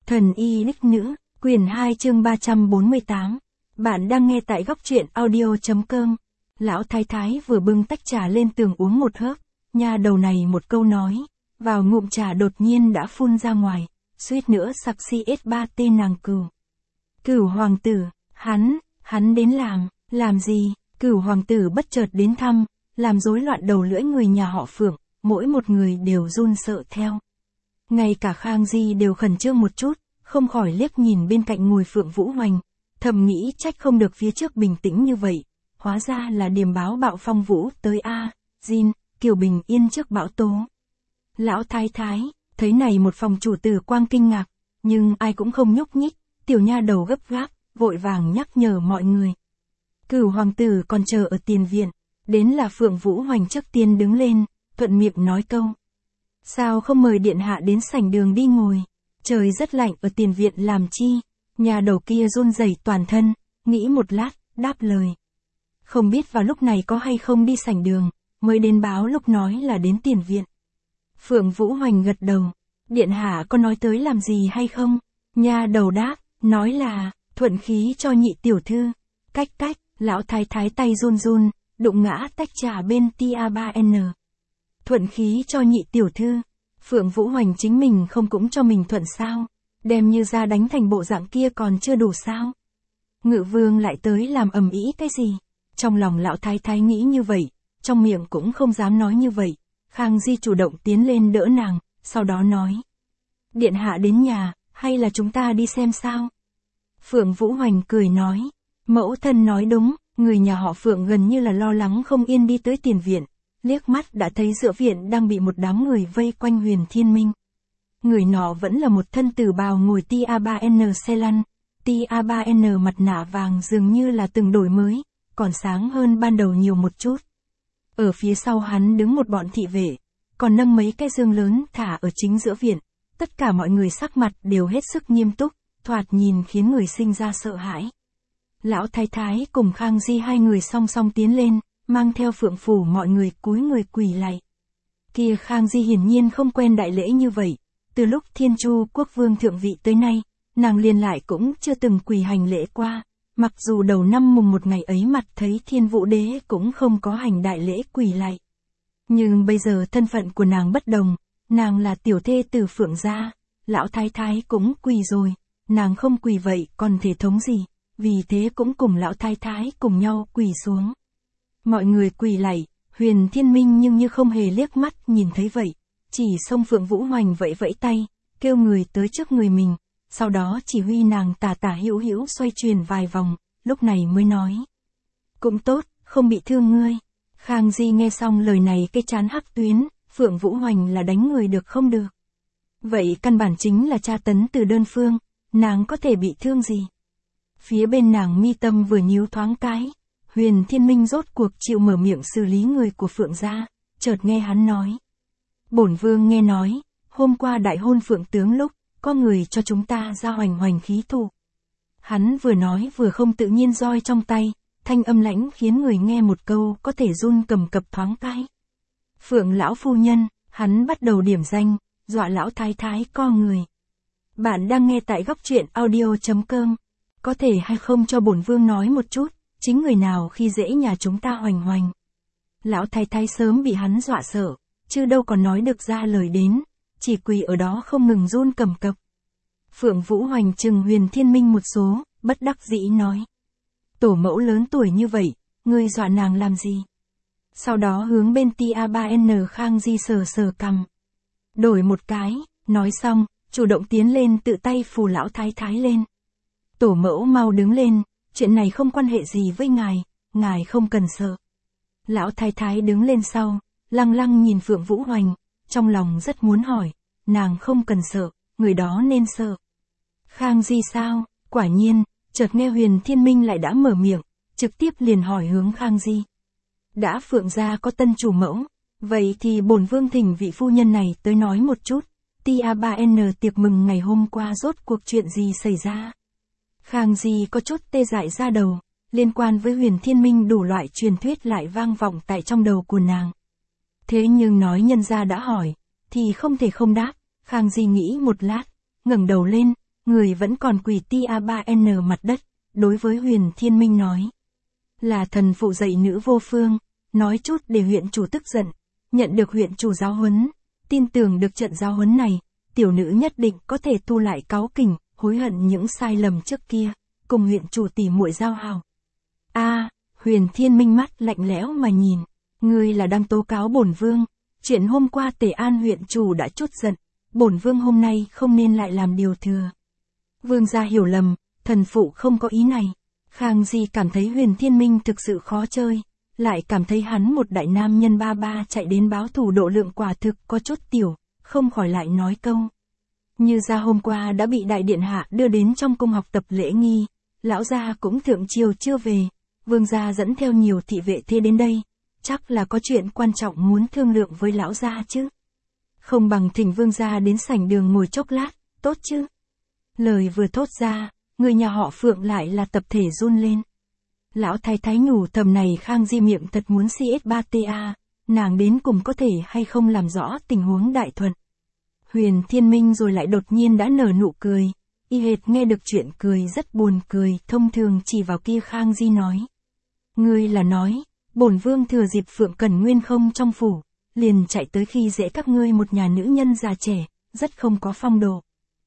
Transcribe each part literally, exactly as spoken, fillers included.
Thần y đích nữ, quyển hai chương ba trăm bốn mươi tám. Bạn đang nghe tại góc truyện audio.com. Lão thái thái vừa bưng tách trà lên tường uống một hớp, nha đầu này một câu nói, vào ngụm trà đột nhiên đã phun ra ngoài, suýt nữa sặc xi ét ba tên nàng cừu. Cửu hoàng tử, hắn, hắn đến làm, làm gì? Cửu hoàng tử bất chợt đến thăm, làm rối loạn đầu lưỡi người nhà họ Phượng, mỗi một người đều run sợ theo. Ngay cả Khang Di đều khẩn trương một chút, không khỏi liếc nhìn bên cạnh ngồi Phượng Vũ Hoành, thầm nghĩ trách không được phía trước bình tĩnh như vậy, hóa ra là điềm báo bạo phong vũ tới a, à, Jin, Kiều Bình Yên trước bão tố. Lão thái thái, thấy này một phòng chủ tử quang kinh ngạc, nhưng ai cũng không nhúc nhích, tiểu nha đầu gấp gáp, vội vàng nhắc nhở mọi người. Cửu hoàng tử còn chờ ở tiền viện, đến là Phượng Vũ Hoành trước tiên đứng lên, thuận miệng nói câu. Sao không mời điện hạ đến sảnh đường đi ngồi, trời rất lạnh ở tiền viện làm chi, nhà đầu kia run rẩy toàn thân, nghĩ một lát, đáp lời. Không biết vào lúc này có hay không đi sảnh đường, mới đến báo lúc nói là đến tiền viện. Phượng Vũ Hoành gật đầu, điện hạ có nói tới làm gì hay không, nhà đầu đáp, nói là, thuận khí cho nhị tiểu thư, cách cách, lão thái thái tay run run, đụng ngã tách trà bên tia ba N. Thuận khí cho nhị tiểu thư, Phượng Vũ Hoành chính mình không cũng cho mình thuận sao, đem như ra đánh thành bộ dạng kia còn chưa đủ sao. Ngự vương lại tới làm ầm ĩ cái gì, trong lòng lão thái thái nghĩ như vậy, trong miệng cũng không dám nói như vậy, Khang Di chủ động tiến lên đỡ nàng, sau đó nói. Điện hạ đến nhà, hay là chúng ta đi xem sao? Phượng Vũ Hoành cười nói, mẫu thân nói đúng, người nhà họ Phượng gần như là lo lắng không yên đi tới tiền viện. Liếc mắt đã thấy giữa viện đang bị một đám người vây quanh Huyền Thiên Minh. Người nọ vẫn là một thân tử bào ngồi tia ba N xe lăn, tia ba N mặt nạ vàng dường như là từng đổi mới, còn sáng hơn ban đầu nhiều một chút. Ở phía sau hắn đứng một bọn thị vệ, còn nâng mấy cái dương lớn thả ở chính giữa viện, tất cả mọi người sắc mặt đều hết sức nghiêm túc, thoạt nhìn khiến người sinh ra sợ hãi. Lão thái thái cùng Khang Di hai người song song tiến lên, mang theo Phượng phủ mọi người cúi người quỳ lạy. Kia Khang Di hiển nhiên không quen đại lễ như vậy, từ lúc Thiên Chu quốc vương thượng vị tới nay, nàng liền lại cũng chưa từng quỳ hành lễ qua, mặc dù đầu năm mùng một ngày ấy mặt thấy Thiên Vũ đế cũng không có hành đại lễ quỳ lạy. Nhưng bây giờ thân phận của nàng bất đồng, nàng là tiểu thê từ Phượng gia, lão thái thái cũng quỳ rồi, nàng không quỳ vậy còn thể thống gì, vì thế cũng cùng lão thái thái cùng nhau quỳ xuống. Mọi người quỳ lạy, Huyền Thiên Minh nhưng như không hề liếc mắt nhìn thấy vậy, chỉ xông Phượng Vũ Hoành vẫy vẫy tay, kêu người tới trước người mình, sau đó chỉ huy nàng tả tả hữu hữu xoay truyền vài vòng, lúc này mới nói. Cũng tốt, không bị thương ngươi. Khang Di nghe xong lời này cái chán hắc tuyến, Phượng Vũ Hoành là đánh người được không được. Vậy căn bản chính là tra tấn từ đơn phương, nàng có thể bị thương gì? Phía bên nàng mi tâm vừa nhíu thoáng cái. Huyền Thiên Minh rốt cuộc chịu mở miệng xử lý người của Phượng gia, chợt nghe hắn nói. Bổn vương nghe nói, hôm qua đại hôn Phượng tướng lúc, có người cho chúng ta ra hoành hoành khí thụ. Hắn vừa nói vừa không tự nhiên roi trong tay, thanh âm lãnh khiến người nghe một câu có thể run cầm cập thoáng cái. Phượng lão phu nhân, hắn bắt đầu điểm danh, dọa lão thái thái co người. Bạn đang nghe tại góc truyện audio.com, có thể hay không cho bổn vương nói một chút? Chính người nào khi dễ nhà chúng ta hoành hoành. Lão thái thái sớm bị hắn dọa sợ, chứ đâu còn nói được ra lời đến, chỉ quỳ ở đó không ngừng run cầm cập. Phượng Vũ Hoành trừng Huyền Thiên Minh một số, bất đắc dĩ nói. Tổ mẫu lớn tuổi như vậy, ngươi dọa nàng làm gì? Sau đó hướng bên tia ba N Khang Di sờ sờ cằm. Đổi một cái, nói xong, chủ động tiến lên tự tay phù lão thái thái lên. Tổ mẫu mau đứng lên. Chuyện này không quan hệ gì với ngài, ngài không cần sợ. Lão thái thái đứng lên sau, lăng lăng nhìn Phượng Vũ Hoành, trong lòng rất muốn hỏi, nàng không cần sợ, người đó nên sợ. Khang Di sao? Quả nhiên, chợt nghe Huyền Thiên Minh lại đã mở miệng, trực tiếp liền hỏi hướng Khang Di. Đã Phượng gia có tân chủ mẫu, vậy thì bổn vương thỉnh vị phu nhân này tới nói một chút, tia ba N tiệc mừng ngày hôm qua rốt cuộc chuyện gì xảy ra? Khang Di có chút tê dại ra đầu, liên quan với Huyền Thiên Minh đủ loại truyền thuyết lại vang vọng tại trong đầu của nàng. Thế nhưng nói nhân gia đã hỏi, thì không thể không đáp, Khang Di nghĩ một lát, ngẩng đầu lên, người vẫn còn quỳ ti a ba n mặt đất, đối với Huyền Thiên Minh nói. Là thần phụ dạy nữ vô phương, nói chút để huyện chủ tức giận, nhận được huyện chủ giáo huấn, tin tưởng được trận giáo huấn này, tiểu nữ nhất định có thể thu lại cáu kỉnh, hối hận những sai lầm trước kia, cùng huyện chủ tỉ muội giao hảo. A, Huyền Thiên Minh mắt lạnh lẽo mà nhìn, ngươi là đang tố cáo bổn vương, chuyện hôm qua Tề An huyện chủ đã chút giận, bổn vương hôm nay không nên lại làm điều thừa. Vương gia hiểu lầm, thần phụ không có ý này. Khang Di cảm thấy Huyền Thiên Minh thực sự khó chơi, lại cảm thấy hắn một đại nam nhân ba ba chạy đến báo thù độ lượng quả thực có chút tiểu, không khỏi lại nói câu. Như gia hôm qua đã bị đại điện hạ đưa đến trong cung học tập lễ nghi, lão gia cũng thượng triều chưa về, vương gia dẫn theo nhiều thị vệ thế đến đây, chắc là có chuyện quan trọng muốn thương lượng với lão gia chứ. Không bằng thỉnh vương gia đến sảnh đường ngồi chốc lát, tốt chứ. Lời vừa thốt ra, người nhà họ Phượng lại là tập thể run lên. Lão thái thái nhủ thầm này Khang Di miệng thật muốn xê ét ba tê a, nàng đến cùng có thể hay không làm rõ tình huống đại thuận. Huyền Thiên Minh rồi lại đột nhiên đã nở nụ cười, y hệt nghe được chuyện cười rất buồn cười, thông thường chỉ vào kia Khang Di nói. Ngươi là nói, bổn vương thừa dịp Phượng Cẩn Nguyên không trong phủ, liền chạy tới khi dễ các ngươi một nhà nữ nhân già trẻ, rất không có phong độ.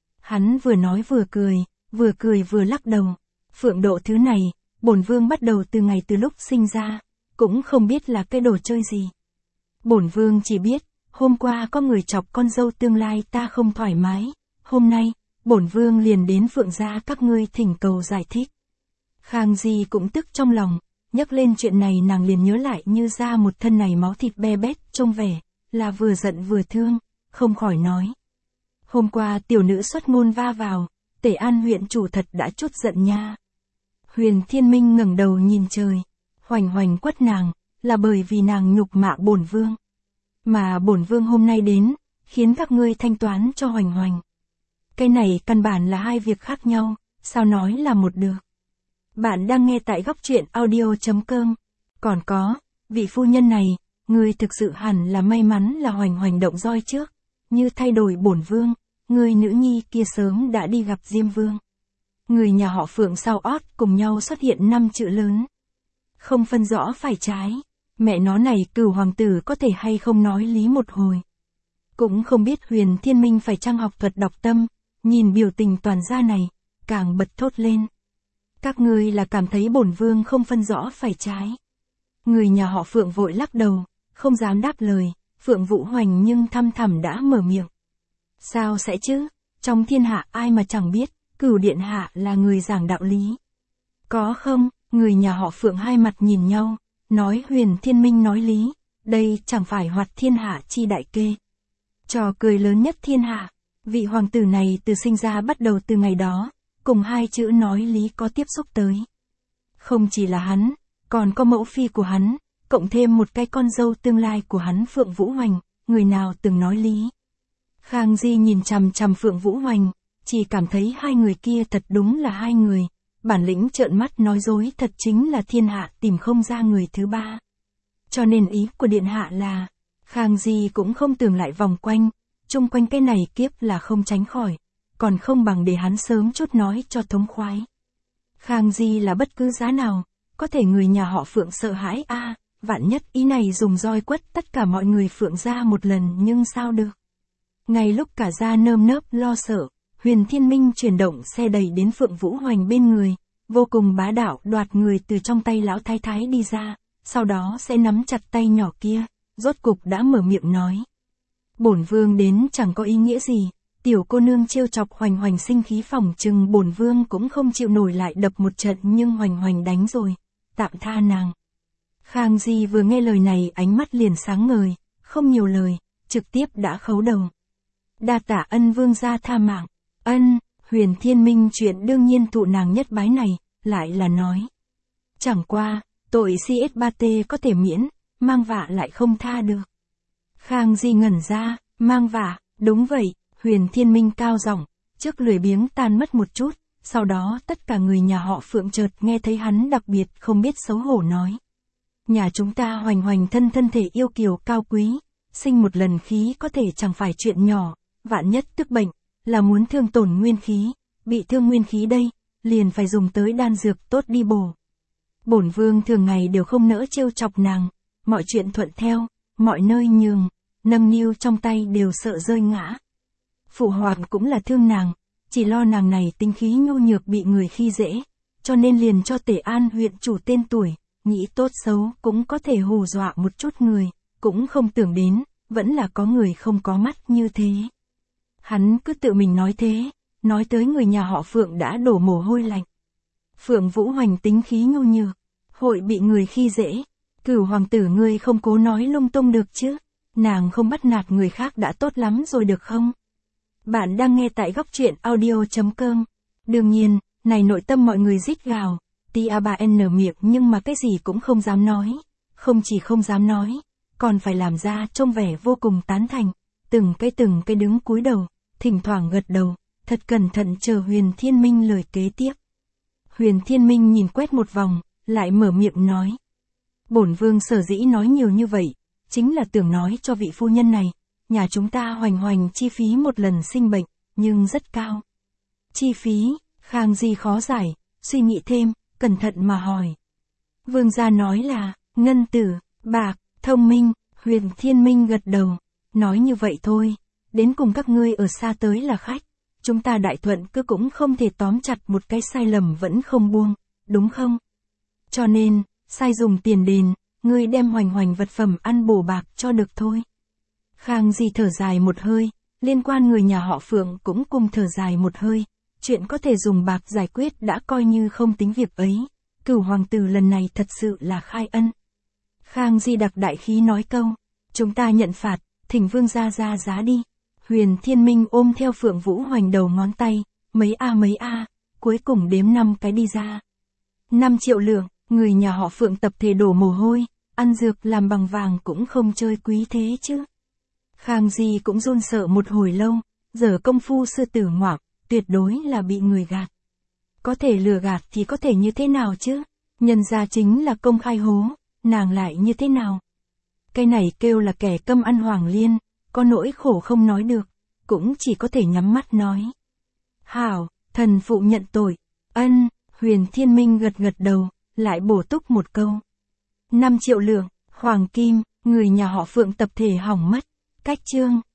Hắn vừa nói vừa cười, vừa cười vừa lắc đầu. Phượng độ thứ này, bổn vương bắt đầu từ ngày từ lúc sinh ra, cũng không biết là cái đồ chơi gì. Bổn vương chỉ biết, hôm qua có người chọc con dâu tương lai ta không thoải mái, hôm nay, bổn vương liền đến Phượng gia các ngươi thỉnh cầu giải thích. Khang Di cũng tức trong lòng, nhắc lên chuyện này nàng liền nhớ lại Như ra một thân này máu thịt be bét, trông vẻ, là vừa giận vừa thương, không khỏi nói. Hôm qua tiểu nữ xuất ngôn va vào, Tề An huyện chủ thật đã chút giận nha. Huyền Thiên Minh ngẩng đầu nhìn trời, hoành hoành quất nàng, là bởi vì nàng nhục mạ bổn vương. Mà bổn vương hôm nay đến, khiến các ngươi thanh toán cho hoành hoành. Cái này căn bản là hai việc khác nhau, sao nói là một được. Bạn đang nghe tại góc truyện audio chấm com. Còn có, vị phu nhân này, ngươi thực sự hẳn là may mắn là hoành hoành động roi trước, như thay đổi bổn vương, người nữ nhi kia sớm đã đi gặp Diêm Vương. Người nhà họ Phượng sau ót cùng nhau xuất hiện năm chữ lớn. Không phân rõ phải trái, mẹ nó này cửu hoàng tử có thể hay không nói lý một hồi. Cũng không biết Huyền Thiên Minh phải chăng học thuật đọc tâm, nhìn biểu tình toàn gia này, càng bật thốt lên. Các ngươi là cảm thấy bổn vương không phân rõ phải trái. Người nhà họ Phượng vội lắc đầu, không dám đáp lời, Phượng Vũ Hoành nhưng thăm thẳm đã mở miệng. Sao sẽ chứ, trong thiên hạ ai mà chẳng biết, Cửu điện hạ là người giảng đạo lý. Có không, người nhà họ Phượng hai mặt nhìn nhau, nói Huyền Thiên Minh nói lý, đây chẳng phải hoạt thiên hạ chi đại kê. Trò cười lớn nhất thiên hạ, vị hoàng tử này từ sinh ra bắt đầu từ ngày đó, cùng hai chữ nói lý có tiếp xúc tới. Không chỉ là hắn, còn có mẫu phi của hắn, cộng thêm một cái con dâu tương lai của hắn Phượng Vũ Hoành, người nào từng nói lý. Khang Di nhìn chằm chằm Phượng Vũ Hoành, chỉ cảm thấy hai người kia thật đúng là hai người, bản lĩnh trợn mắt nói dối thật chính là thiên hạ tìm không ra người thứ ba. Cho nên ý của điện hạ là, Khang Di cũng không tưởng lại vòng quanh, chung quanh cái này kiếp là không tránh khỏi, còn không bằng để hắn sớm chút nói cho thống khoái. Khang Di là bất cứ giá nào, có thể người nhà họ Phượng sợ hãi a, à, vạn nhất ý này dùng roi quất tất cả mọi người Phượng gia một lần nhưng sao được. Ngay lúc cả gia nơm nớp lo sợ, Huyền Thiên Minh chuyển động xe đẩy đến Phượng Vũ Hoành bên người, vô cùng bá đạo đoạt người từ trong tay lão thái thái đi ra, sau đó sẽ nắm chặt tay nhỏ kia, rốt cục đã mở miệng nói. Bổn vương đến chẳng có ý nghĩa gì, tiểu cô nương trêu chọc Hoành Hoành sinh khí phỏng chừng bổn vương cũng không chịu nổi lại đập một trận nhưng Hoành Hoành đánh rồi, tạm tha nàng. Khang Di vừa nghe lời này ánh mắt liền sáng ngời, không nhiều lời, trực tiếp đã khấu đầu. Đa tạ ân vương gia tha mạng. Ân, Huyền Thiên Minh chuyện đương nhiên thụ nàng nhất bái này, lại là nói. Chẳng qua, tội xê ét ba tê có thể miễn, mang vạ lại không tha được. Khang Di ngẩn ra, mang vạ, đúng vậy, Huyền Thiên Minh cao giọng, trước lười biếng tan mất một chút, sau đó tất cả người nhà họ Phượng chợt nghe thấy hắn đặc biệt không biết xấu hổ nói. Nhà chúng ta Hoành Hoành thân thân thể yêu kiều cao quý, sinh một lần khí có thể chẳng phải chuyện nhỏ, vạn nhất tức bệnh, là muốn thương tổn nguyên khí, bị thương nguyên khí đây, liền phải dùng tới đan dược tốt đi bổ. Bổn vương thường ngày đều không nỡ trêu chọc nàng, mọi chuyện thuận theo, mọi nơi nhường, nâng niu trong tay đều sợ rơi ngã. Phụ hoàng cũng là thương nàng, chỉ lo nàng này tính khí nhu nhược bị người khi dễ, cho nên liền cho Tề An huyện chủ tên tuổi, nghĩ tốt xấu cũng có thể hù dọa một chút người, cũng không tưởng đến, vẫn là có người không có mắt như thế. Hắn cứ tự mình nói thế, nói tới người nhà họ Phượng đã đổ mồ hôi lạnh. Phượng Vũ Hoành tính khí nhu nhược, hội bị người khi dễ, Cửu hoàng tử ngươi không cố nói lung tung được chứ, nàng không bắt nạt người khác đã tốt lắm rồi được không? Bạn đang nghe tại góc truyện audio.com. Đương nhiên, này nội tâm mọi người rít gào, tia ba nở miệng nhưng mà cái gì cũng không dám nói, không chỉ không dám nói, còn phải làm ra trông vẻ vô cùng tán thành, từng cái từng cái đứng cúi đầu, thỉnh thoảng gật đầu, thật cẩn thận chờ Huyền Thiên Minh lời kế tiếp. Huyền Thiên Minh nhìn quét một vòng, lại mở miệng nói. Bổn vương sở dĩ nói nhiều như vậy, chính là tưởng nói cho vị phu nhân này, nhà chúng ta hoành hoành chi phí một lần sinh bệnh, nhưng rất cao. Chi phí, Khang Di khó giải, suy nghĩ thêm, cẩn thận mà hỏi. Vương gia nói là, ngân tử, bạc, thông minh, Huyền Thiên Minh gật đầu, nói như vậy thôi, đến cùng các ngươi ở xa tới là khách, chúng ta Đại Thuận cứ cũng không thể tóm chặt một cái sai lầm vẫn không buông, đúng không? Cho nên, sai dùng tiền đền, ngươi đem hoành hoành vật phẩm ăn bổ bạc cho được thôi. Khang Di thở dài một hơi, liên quan người nhà họ Phượng cũng cùng thở dài một hơi, chuyện có thể dùng bạc giải quyết đã coi như không tính việc ấy, Cửu hoàng tử lần này thật sự là khai ân. Khang Di đặc đại khí nói câu, chúng ta nhận phạt, thỉnh vương gia ra giá đi. Huyền Thiên Minh ôm theo Phượng Vũ Hoành đầu ngón tay, mấy a mấy a, cuối cùng đếm năm cái đi ra. năm triệu lượng, người nhà họ Phượng tập thể đổ mồ hôi, ăn dược làm bằng vàng cũng không chơi quý thế chứ. Khang Di cũng run sợ một hồi lâu, giờ công phu sư tử ngoạm, tuyệt đối là bị người gạt. Có thể lừa gạt thì có thể như thế nào chứ, nhân ra chính là công khai hố, nàng lại như thế nào. Cái này kêu là kẻ câm ăn hoàng liên, có nỗi khổ không nói được, cũng chỉ có thể nhắm mắt nói. Hảo, thần phụ nhận tội, ân, Huyền Thiên Minh gật gật đầu, lại bổ túc một câu. năm triệu lượng, hoàng kim, người nhà họ Phượng tập thể hỏng mất, cách chương.